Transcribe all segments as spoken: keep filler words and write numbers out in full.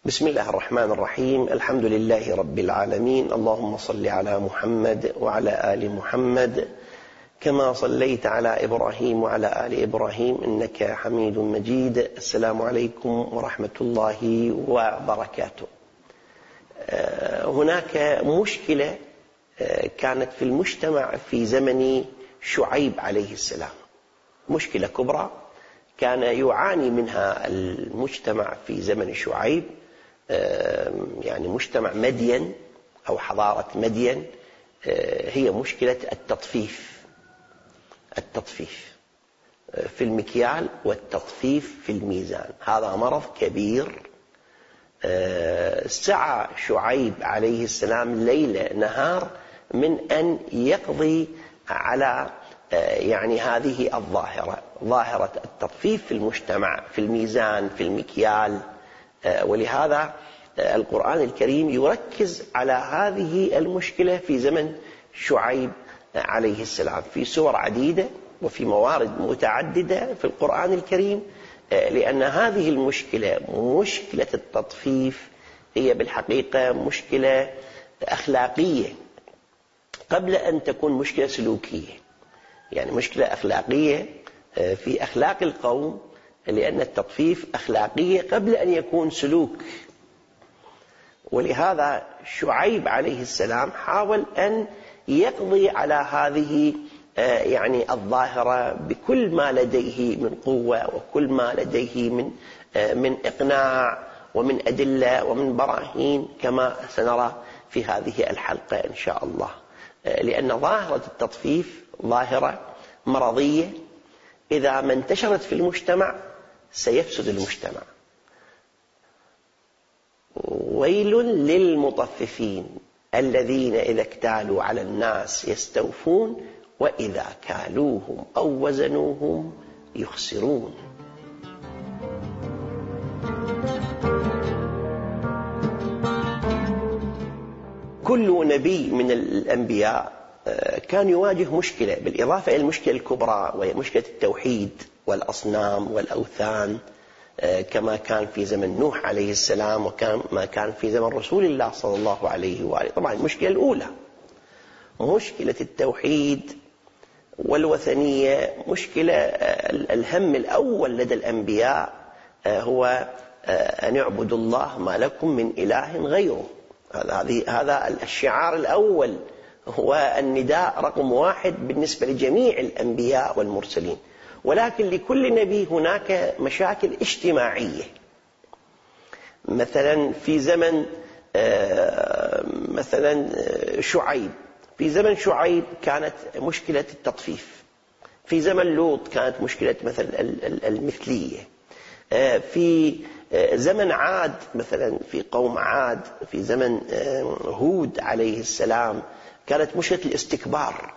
بسم الله الرحمن الرحيم. الحمد لله رب العالمين. اللهم صل على محمد وعلى آل محمد كما صليت على إبراهيم وعلى آل إبراهيم إنك حميد مجيد. السلام عليكم ورحمة الله وبركاته. هناك مشكلة كانت في المجتمع في زمن شعيب عليه السلام، مشكلة كبرى كان يعاني منها المجتمع في زمن شعيب، يعني مجتمع مدين أو حضارة مدين، هي مشكلة التطفيف التطفيف في المكيال والتطفيف في الميزان. هذا مرض كبير. سعى شعيب عليه السلام ليل نهار من أن يقضي على يعني هذه الظاهرة، ظاهرة التطفيف في المجتمع في الميزان في المكيال. ولهذا القرآن الكريم يركز على هذه المشكلة في زمن شعيب عليه السلام في سور عديدة وفي موارد متعددة في القرآن الكريم، لأن هذه المشكلة مشكلة التطفيف هي بالحقيقة مشكلة أخلاقية قبل أن تكون مشكلة سلوكية، يعني مشكلة أخلاقية في أخلاق القوم، لأن التطفيف أخلاقية قبل أن يكون سلوك. ولهذا شعيب عليه السلام حاول أن يقضي على هذه يعني الظاهرة بكل ما لديه من قوة وكل ما لديه من من إقناع ومن أدلة ومن براهين، كما سنرى في هذه الحلقة إن شاء الله. لأن ظاهرة التطفيف ظاهرة مرضية، إذا ما انتشرت في المجتمع سيفسد المجتمع. ويل للمطففين الذين إذا اكتالوا على الناس يستوفون وإذا كالوهم أو وزنوهم يخسرون. كل نبي من الأنبياء كان يواجه مشكلة بالإضافة إلى المشكلة الكبرى وهي مشكلة التوحيد والأصنام والأوثان، كما كان في زمن نوح عليه السلام وكما كان في زمن رسول الله صلى الله عليه وآله. طبعا المشكلة الأولى مشكلة التوحيد والوثنية، مشكلة الهم الأول لدى الأنبياء هو أن يعبدوا الله ما لكم من إله غيره. هذا هذا الشعار الأول، هو النداء رقم واحد بالنسبة لجميع الأنبياء والمرسلين. ولكن لكل نبي هناك مشاكل اجتماعية. مثلا في زمن مثلا شعيب، في زمن شعيب كانت مشكلة التطفيف. في زمن لوط كانت مشكلة مثلا المثلية. في زمن عاد مثلا في قوم عاد، في زمن هود عليه السلام كانت مشكلة الاستكبار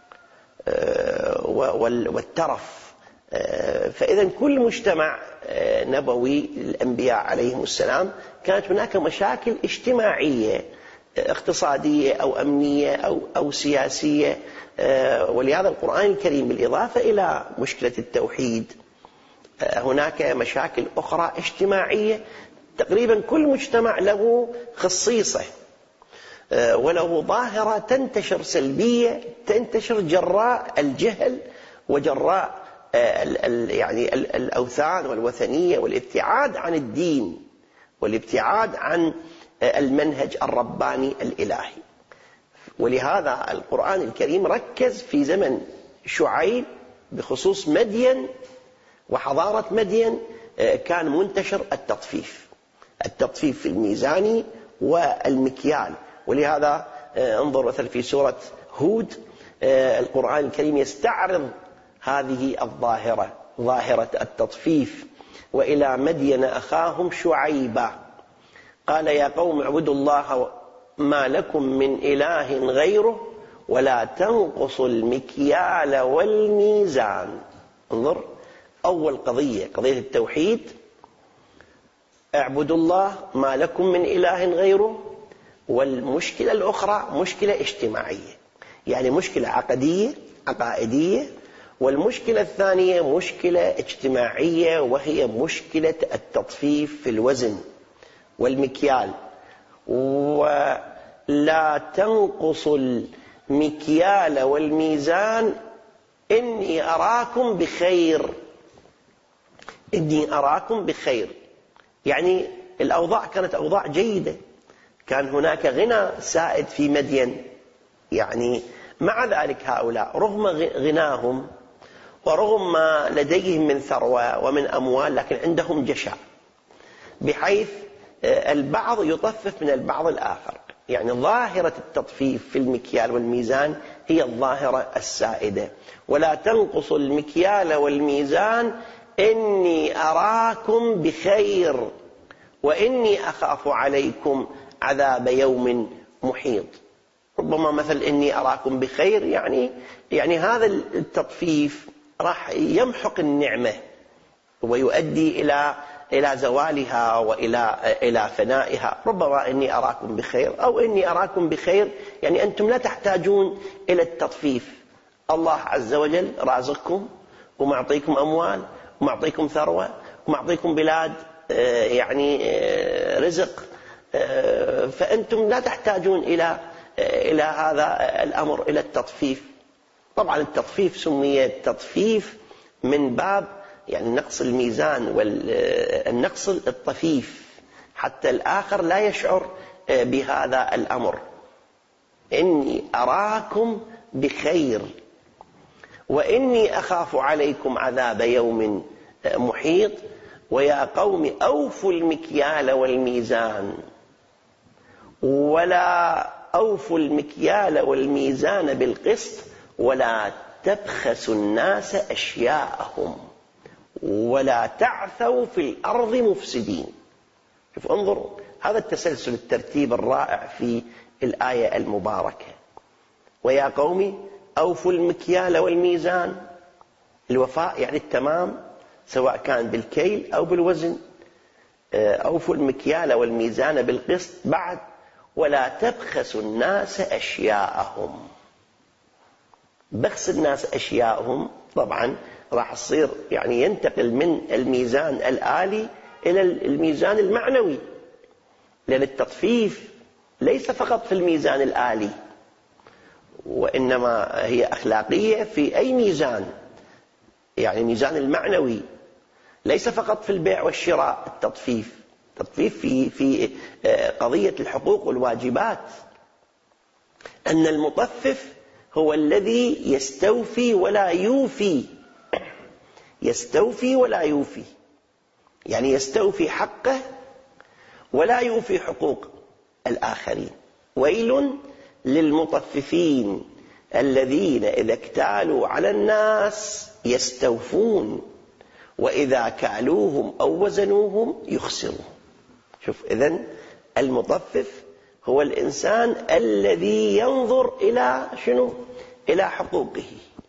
والترف. فإذا كل مجتمع نبوي الأنبياء عليهم السلام كانت هناك مشاكل اجتماعية اقتصادية أو أمنية أو, أو سياسية. ولهذا القرآن الكريم بالإضافة إلى مشكلة التوحيد هناك مشاكل أخرى اجتماعية. تقريبا كل مجتمع له خصيصة وله ظاهرة تنتشر سلبية، تنتشر جراء الجهل وجراء يعني الأوثان والوثنية والابتعاد عن الدين والابتعاد عن المنهج الرباني الإلهي. ولهذا القرآن الكريم ركز في زمن شعيب بخصوص مدين وحضارة مدين كان منتشر التطفيف التطفيف في الميزان والمكيال. ولهذا انظر مثلا في سورة هود القرآن الكريم يستعرض هذه الظاهرة، ظاهرة التطفيف. وإلى مدين أخاهم شعيبا قال يا قوم اعبدوا الله ما لكم من إله غيره ولا تنقصوا المكيال والميزان. انظر، أول قضية قضية التوحيد، اعبدوا الله ما لكم من إله غيره. والمشكلة الأخرى مشكلة اجتماعية، يعني مشكلة عقدية عقائدية. والمشكلة الثانية مشكلة اجتماعية وهي مشكلة التطفيف في الوزن والمكيال، ولا تنقصوا المكيال والميزان إني أراكم بخير. إني أراكم بخير يعني الأوضاع كانت أوضاع جيدة، كان هناك غنى سائد في مدين، يعني مع ذلك هؤلاء رغم غناهم ورغم ما لديهم من ثروة ومن أموال لكن عندهم جشع، بحيث البعض يطفف من البعض الآخر. يعني ظاهرة التطفيف في المكيال والميزان هي الظاهرة السائدة. ولا تنقصوا المكيال والميزان إني أراكم بخير وإني أخاف عليكم عذاب يوم محيط. ربما مثل إني أراكم بخير يعني يعني هذا التطفيف راح يمحق النعمة ويؤدي إلى إلى زوالها وإلى إلى فنائها. ربما إني أراكم بخير أو إني أراكم بخير يعني أنتم لا تحتاجون إلى التطفيف. الله عز وجل رازقكم ومعطيكم أموال ومعطيكم ثروة ومعطيكم بلاد يعني رزق، فأنتم لا تحتاجون إلى إلى هذا الأمر، إلى التطفيف. طبعا التطفيف سمي تطفيف من باب يعني نقص الميزان والنقص الطفيف حتى الآخر لا يشعر بهذا الأمر. إني أراكم بخير وإني أخاف عليكم عذاب يوم محيط. ويا قوم أوفوا المكيال والميزان ولا أوفوا المكيال والميزان بالقسط ولا تبخسوا الناس أشياءهم ولا تعثوا في الأرض مفسدين. شوف انظروا هذا التسلسل الترتيب الرائع في الآية المباركة. ويا قوم أوفوا المكيال والميزان، الوفاء يعني التمام سواء كان بالكيل أو بالوزن. أوفوا المكيال والميزان بالقسط، بعد ولا تبخسوا الناس أشياءهم. بخس الناس أشياءهم طبعا راح يصير يعني ينتقل من الميزان الآلي إلى الميزان المعنوي، لأن التطفيف ليس فقط في الميزان الآلي وإنما هي أخلاقية في أي ميزان، يعني الميزان المعنوي ليس فقط في البيع والشراء. التطفيف تطفيف في في قضية الحقوق والواجبات، أن المطفف هو الذي يستوفي ولا يوفي. يستوفي ولا يوفي يعني يستوفي حقه ولا يوفي حقوق الآخرين. ويل للمطففين الذين إذا اكتالوا على الناس يستوفون وإذا كالوهم أو وزنوهم يخسرون. شوف إذن المطفف هو الإنسان الذي ينظر إلى شنو؟ إلى حقوقه،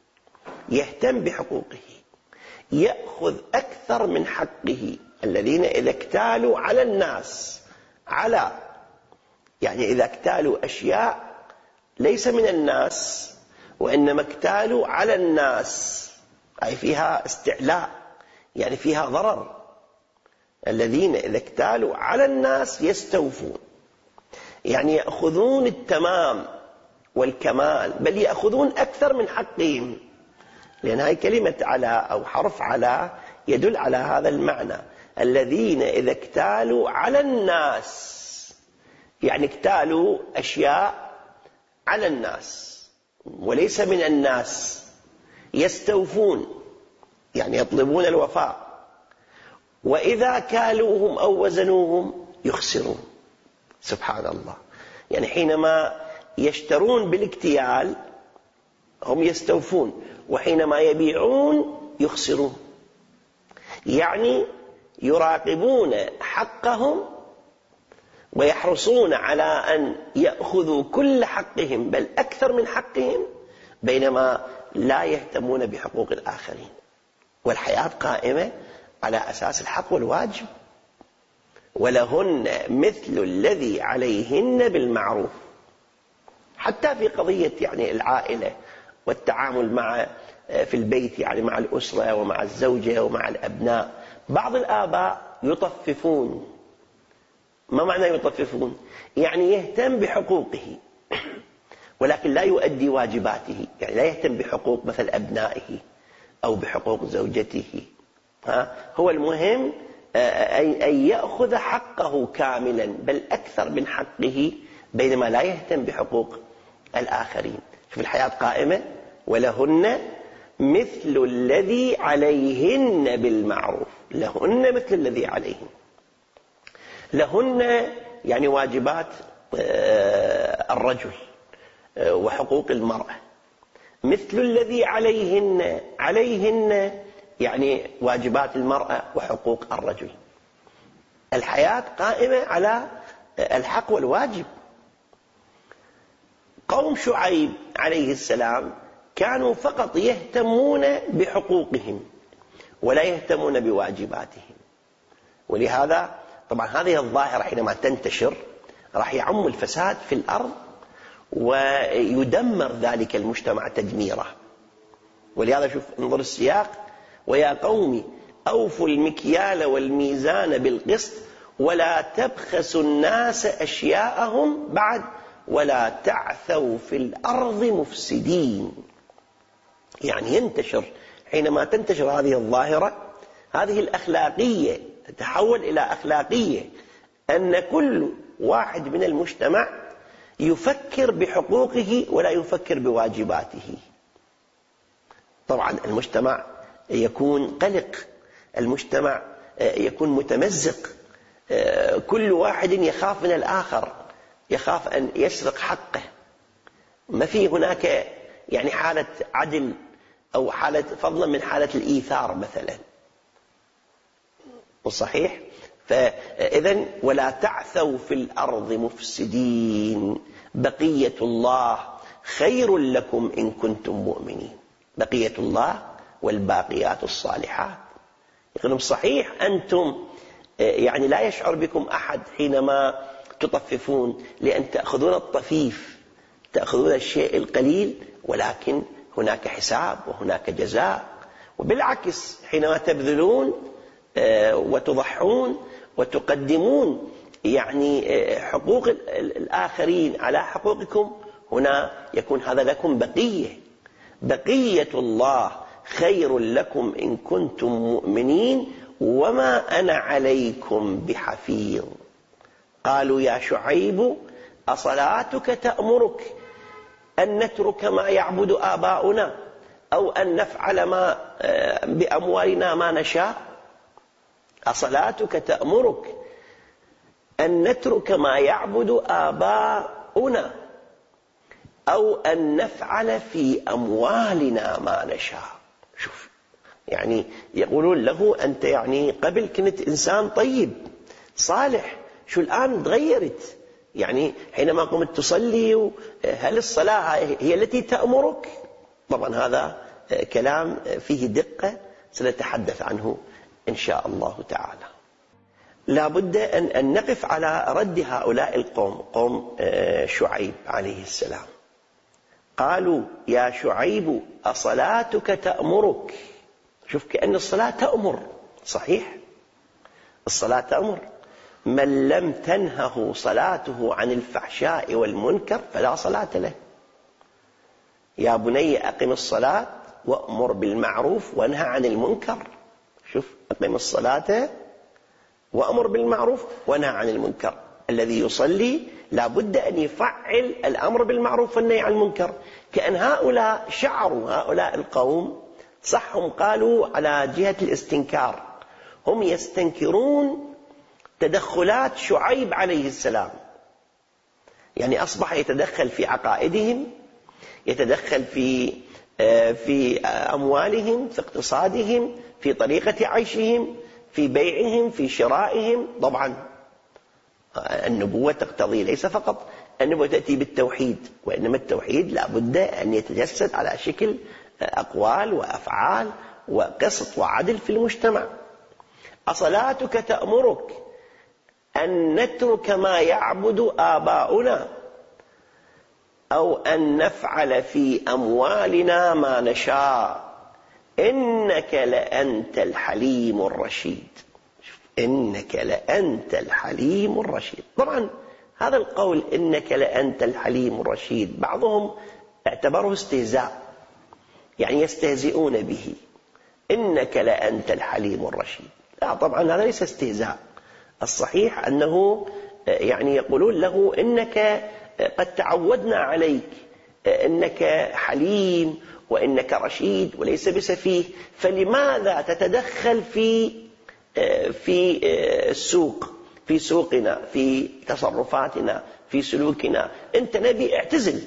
يهتم بحقوقه، يأخذ أكثر من حقه. الذين إذا اكتالوا على الناس، على يعني إذا اكتالوا أشياء ليس من الناس وإنما اكتالوا على الناس، أي فيها استعلاء يعني فيها ضرر. الذين إذا اكتالوا على الناس يستوفون يعني يأخذون التمام والكمال، بل يأخذون أكثر من حقهم، لأن هاي كلمة على أو حرف على يدل على هذا المعنى. الذين إذا اكتالوا على الناس يعني اكتالوا أشياء على الناس وليس من الناس، يستوفون يعني يطلبون الوفاء، وإذا كالوهم أو وزنوهم يخسرون. سبحان الله، يعني حينما يشترون بالاكتيال هم يستوفون، وحينما يبيعون يخسرون. يعني يراقبون حقهم ويحرصون على أن يأخذوا كل حقهم بل أكثر من حقهم، بينما لا يهتمون بحقوق الآخرين. والحياة قائمة على أساس الحق والواجب. ولهن مثل الذي عليهن بالمعروف. حتى في قضية يعني العائلة والتعامل مع في البيت يعني مع الأسرة ومع الزوجة ومع الأبناء، بعض الآباء يطففون ما معنى يطففون؟ يعني يهتم بحقوقه ولكن لا يؤدي واجباته، يعني لا يهتم بحقوق مثل أبنائه أو بحقوق زوجته. ها؟ هو المهم أن يأخذ حقه كاملا بل أكثر من حقه، بينما لا يهتم بحقوق الآخرين. شوف الحياة قائمة، ولهن مثل الذي عليهن بالمعروف. لهن مثل الذي عليهن، لهن يعني واجبات الرجل وحقوق المرأة. مثل الذي عليهن، عليهن يعني واجبات المرأة وحقوق الرجل. الحياة قائمة على الحق والواجب. قوم شعيب عليه السلام كانوا فقط يهتمون بحقوقهم ولا يهتمون بواجباتهم، ولهذا طبعا هذه الظاهرة حينما تنتشر راح يعم الفساد في الأرض ويدمر ذلك المجتمع تدميره. ولهذا شوف انظر السياق: ويا قوم أوفوا المكيال والميزان بالقسط ولا تبخسوا الناس أشياءهم بعد ولا تعثوا في الأرض مفسدين. يعني ينتشر، حينما تنتشر هذه الظاهرة، هذه الأخلاقية تتحول إلى أخلاقية، أن كل واحد من المجتمع يفكر بحقوقه ولا يفكر بواجباته. طبعا المجتمع يكون قلق، المجتمع يكون متمزق، كل واحد يخاف من الآخر، يخاف أن يسرق حقه، ما في هناك يعني حالة عدل أو حالة فضلا من حالة الإيثار مثلا. وصحيح؟ فإذن ولا تعثوا في الأرض مفسدين بقية الله خير لكم إن كنتم مؤمنين. بقية الله والباقيات الصالحات. يقولون صحيح أنتم يعني لا يشعر بكم أحد حينما تطففون، لأن تأخذون الطفيف، تأخذون الشيء القليل، ولكن هناك حساب وهناك جزاء. وبالعكس حينما تبذلون وتضحون وتقدمون يعني حقوق الآخرين على حقوقكم، هنا يكون هذا لكم بقية. بقية الله خير لكم إن كنتم مؤمنين وما أنا عليكم بحفيظ. قالوا يا شعيب أصلاتك تأمرك أن نترك ما يعبد آباؤنا أو أن نفعل ما بأموالنا ما نشاء؟ أصلاتك تأمرك أن نترك ما يعبد آباؤنا أو أن نفعل في أموالنا ما نشاء. شوف يعني يقولون له أنت يعني قبل كنت إنسان طيب صالح، شو الآن تغيرت؟ يعني حينما قمت تصلي، هل الصلاة هي التي تأمرك؟ طبعا هذا كلام فيه دقة سنتحدث عنه إن شاء الله تعالى. لا بد أن نقف على رد هؤلاء القوم، قوم شعيب عليه السلام. قالوا يا شعيب أصلاتك تأمرك. شوف كأن الصلاة تأمر. صحيح الصلاة تأمر. من لم تنهه صلاته عن الفحشاء والمنكر فلا صلاة له. يا بني أقم الصلاة وأمر بالمعروف وانهى عن المنكر. شوف أقم الصلاة وأمر بالمعروف وانهى عن المنكر. الذي يصلي لا بد أن يفعل الأمر بالمعروف والنهي عن المنكر. كأن هؤلاء شعروا، هؤلاء القوم صح هم قالوا على جهة الاستنكار، هم يستنكرون تدخلات شعيب عليه السلام. يعني أصبح يتدخل في عقائدهم، يتدخل في في أموالهم، في اقتصادهم، في طريقة عيشهم، في بيعهم، في شرائهم. طبعا النبوة تقتضي ليس فقط النبوة تأتي بالتوحيد، وإنما التوحيد لا بد أن يتجسد على شكل أقوال وأفعال وقسط وعدل في المجتمع. أصلاتك تأمرك أن نترك ما يعبد آباؤنا أو أن نفعل في أموالنا ما نشاء إنك لأنت الحليم الرشيد. إنك لأنت الحليم الرشيد. طبعا هذا القول إنك لأنت الحليم الرشيد بعضهم اعتبره استهزاء، يعني يستهزئون به، إنك لأنت الحليم الرشيد. لا طبعا هذا ليس استهزاء، الصحيح أنه يعني يقولون له إنك قد تعودنا عليك، إنك حليم وإنك رشيد وليس بسفيه، فلماذا تتدخل في في السوق، في سوقنا، في تصرفاتنا، في سلوكنا؟ أنت نبي اعتزل،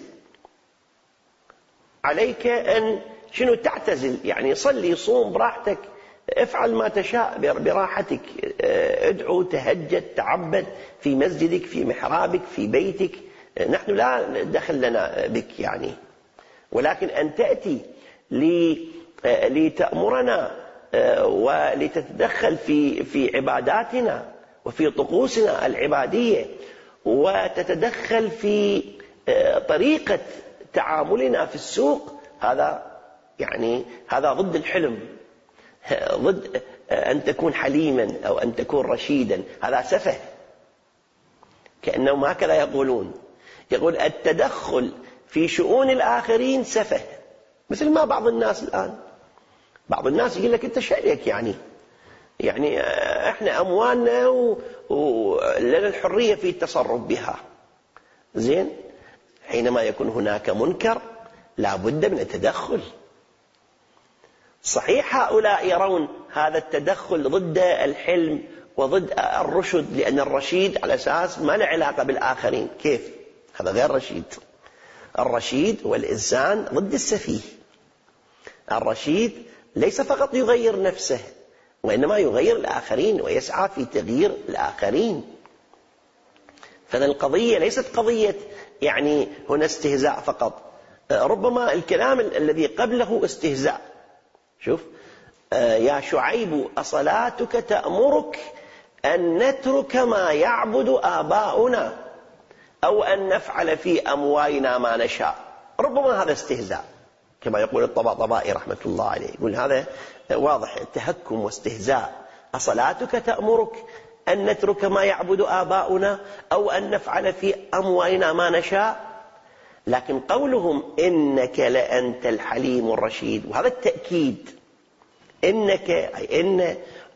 عليك أن شنو تعتزل، يعني صلي صوم براحتك، افعل ما تشاء براحتك، ادعو تهجد تعبد في مسجدك في محرابك في بيتك، نحن لا دخل لنا بك يعني. ولكن أن تأتي لتأمرنا ولتتدخل في في عباداتنا وفي طقوسنا العبادية، وتتدخل في طريقة تعاملنا في السوق، هذا يعني هذا ضد الحلم، ضد أن تكون حليما أو أن تكون رشيدا، هذا سفه. كأنهم هكذا يقولون، يقول التدخل في شؤون الآخرين سفه، مثل ما بعض الناس الآن، بعض الناس يقول لك أنت شأنك يعني يعني إحنا أموالنا ولنا الحرية في التصرف بها. زين، حينما يكون هناك منكر لا بد من التدخل. صحيح هؤلاء يرون هذا التدخل ضد الحلم وضد الرشد، لأن الرشيد على أساس ما له علاقة بالآخرين. كيف؟ هذا غير رشيد. الرشيد هو الإنسان ضد السفيه. الرشيد ليس فقط يغير نفسه، وإنما يغير الآخرين ويسعى في تغيير الآخرين. فإن القضية ليست قضية يعني هنا استهزاء فقط، ربما الكلام الذي قبله استهزاء. شوف، يا شعيب أصلاتك تأمرك أن نترك ما يعبد آباؤنا أو أن نفعل في أموالنا ما نشاء. ربما هذا استهزاء كما يقول الطباطبائي رحمة الله عليه، يقول هذا واضح تهكم واستهزاء. أصلاتك تأمرك أن نترك ما يعبد آباؤنا أو أن نفعل في أموالنا ما نشاء. لكن قولهم إنك لأنت الحليم الرشيد، وهذا التأكيد، إنك أي إن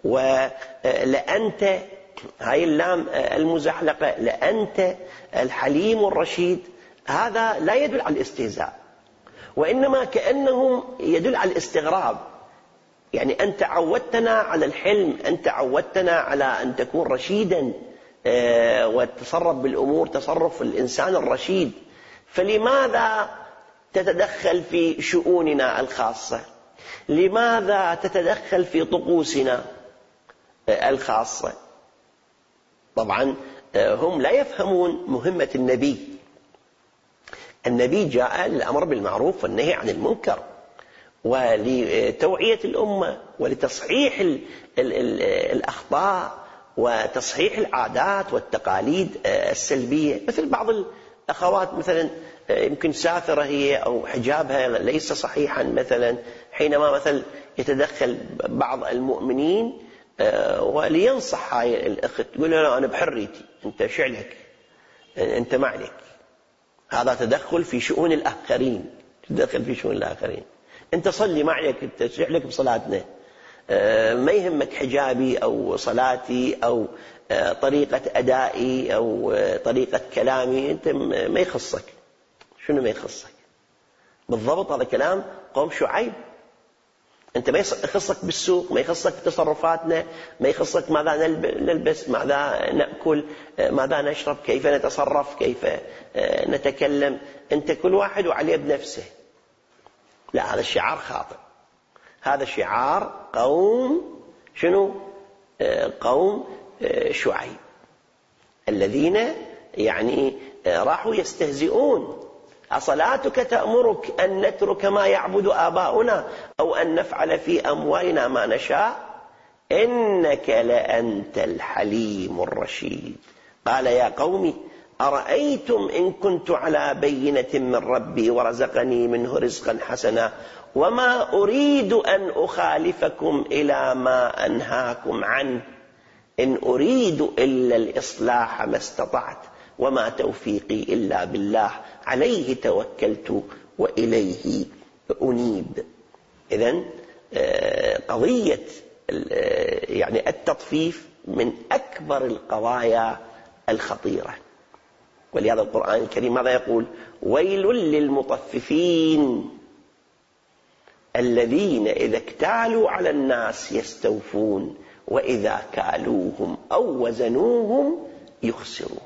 ولأنت، هاي اللام المزحلقة، لأنت الحليم الرشيد، هذا لا يدل على الاستهزاء، وإنما كأنهم يدل على الاستغراب. يعني أنت عودتنا على الحلم، أنت عودتنا على أن تكون رشيدا وتتصرف بالأمور تصرف الإنسان الرشيد، فلماذا تتدخل في شؤوننا الخاصة؟ لماذا تتدخل في طقوسنا الخاصة؟ طبعا هم لا يفهمون مهمة النبي. النبي جاء للأمر بالمعروف والنهي عن المنكر، ولتوعية الأمة، ولتصحيح ال ال ال الأخطاء، وتصحيح العادات والتقاليد السلبية. مثل بعض الأخوات مثلا يمكن سافرة هي أو حجابها ليس صحيحا، مثلا حينما مثلا يتدخل بعض المؤمنين ولينصح هاي الأخت، تقول له أنا بحريتي، أنت شعلك، أنت ما عليك. هذا تدخل في شؤون الآخرين، تدخل في شؤون الآخرين. أنت صلي ما عليك، أنت شعلك بصلاتنا، ما يهمك حجابي أو صلاتي أو طريقة أدائي أو طريقة كلامي، أنت ما يخصك. شنو ما يخصك؟ بالضبط هذا كلام قوم شعيب. أنت ما يخصك بالسوق، ما يخصك بتصرفاتنا، ما يخصك ماذا نلبس، ماذا نأكل، ماذا نشرب، كيف نتصرف، كيف نتكلم. أنت كل واحد وعليه بنفسه. لا، هذا الشعار خاطئ. هذا شعار قوم شنو؟ قوم شعيب الذين يعني راحوا يستهزئون. أصلاتك تأمرك أن نترك ما يعبد آباؤنا أو أن نفعل في أموالنا ما نشاء إنك لأنت الحليم الرشيد. قال يا قوم أرأيتم إن كنت على بينة من ربي ورزقني منه رزقا حسنا وما أريد أن أخالفكم إلى ما أنهاكم عنه إن أريد إلا الإصلاح ما استطعت وما توفيقي إلا بالله عليه توكلت وإليه أنيب. إذن قضية يعني التطفيف من أكبر القضايا الخطيرة، ولهذا القرآن الكريم ماذا يقول؟ ويل للمطففين الذين إذا اكتالوا على الناس يستوفون وإذا كالوهم أو وزنوهم يخسرون.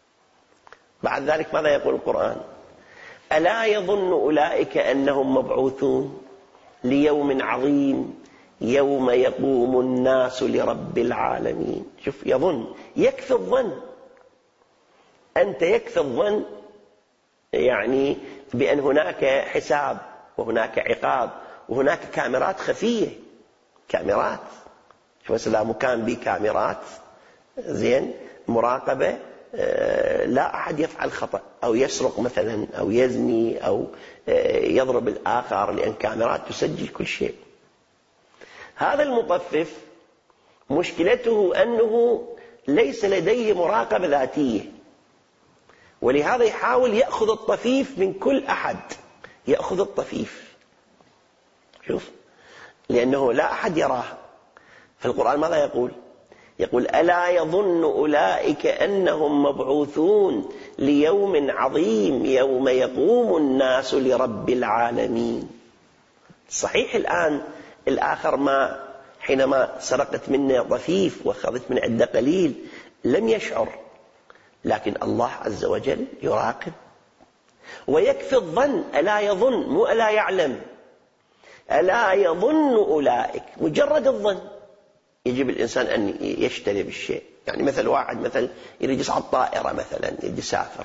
بعد ذلك ماذا يقول القرآن؟ ألا يظن أولئك أنهم مبعوثون ليوم عظيم يوم يقوم الناس لرب العالمين. شوف، يظن، يكفي الظن، أنت يكفي الظن يعني بأن هناك حساب وهناك عقاب وهناك كاميرات خفية، كاميرات. شوف مثلا مكان بكاميرات زين مراقبة، لا أحد يفعل خطأ أو يسرق مثلا أو يزني أو يضرب الآخر، لأن كاميرات تسجل كل شيء. هذا المطفف مشكلته أنه ليس لديه مراقبة ذاتية، ولهذا يحاول يأخذ الطفيف من كل أحد، يأخذ الطفيف. شوف، لأنه لا أحد يراه. فالقرآن ماذا يقول؟ يقول ألا يظن أولئك أنهم مبعوثون ليوم عظيم يوم يقوم الناس لرب العالمين. صحيح الآن الآخر ما حينما سرقت منه طفيف وأخذت من عنده قليل لم يشعر، لكن الله عز وجل يراقب. ويكفي الظن، ألا يظن، مو ألا يعلم، ألا يظن أولئك، مجرد الظن يجب الإنسان أن يشتري بالشيء. يعني مثل واحد مثل يريد يصعد طائرة مثلا، يريد يسافر،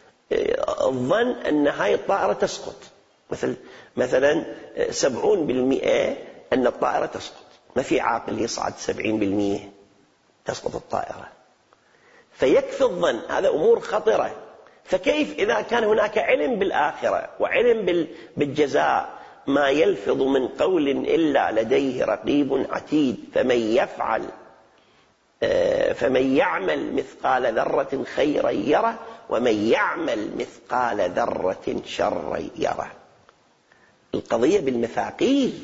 الظن أن هاي الطائرة تسقط، مثل مثلا سبعون بالمئة أن الطائرة تسقط، ما في عاقل يصعد سبعين بالمئة تسقط الطائرة. فيكفي الظن، هذا أمور خطرة. فكيف إذا كان هناك علم بالآخرة وعلم بالجزاء؟ ما يلفظ من قول إلا لديه رقيب عتيد. فمن يفعل فمن يعمل مثقال ذرة خيرا يره ومن يعمل مثقال ذرة شرا يره. القضية بالمثاقيل،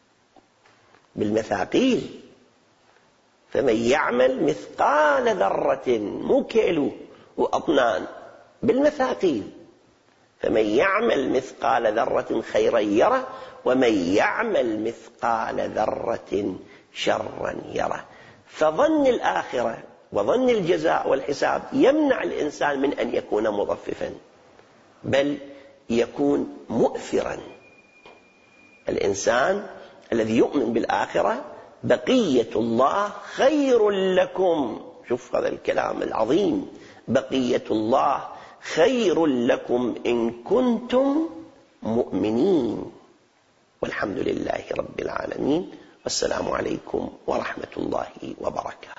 بالمثاقيل. فمن يعمل مثقال ذرة، مو كيلو وأطنان، بالمثاقيل. فمن يعمل مثقال ذرة خيرا يره ومن يعمل مثقال ذرة شرا يره. فظن الآخرة وظن الجزاء والحساب يمنع الإنسان من أن يكون مطففا، بل يكون مؤثرا. الإنسان الذي يؤمن بالآخرة بقية الله خير لكم. شوف هذا الكلام العظيم، بقية الله خير لكم إن كنتم مؤمنين. والحمد لله رب العالمين، والسلام عليكم ورحمة الله وبركاته.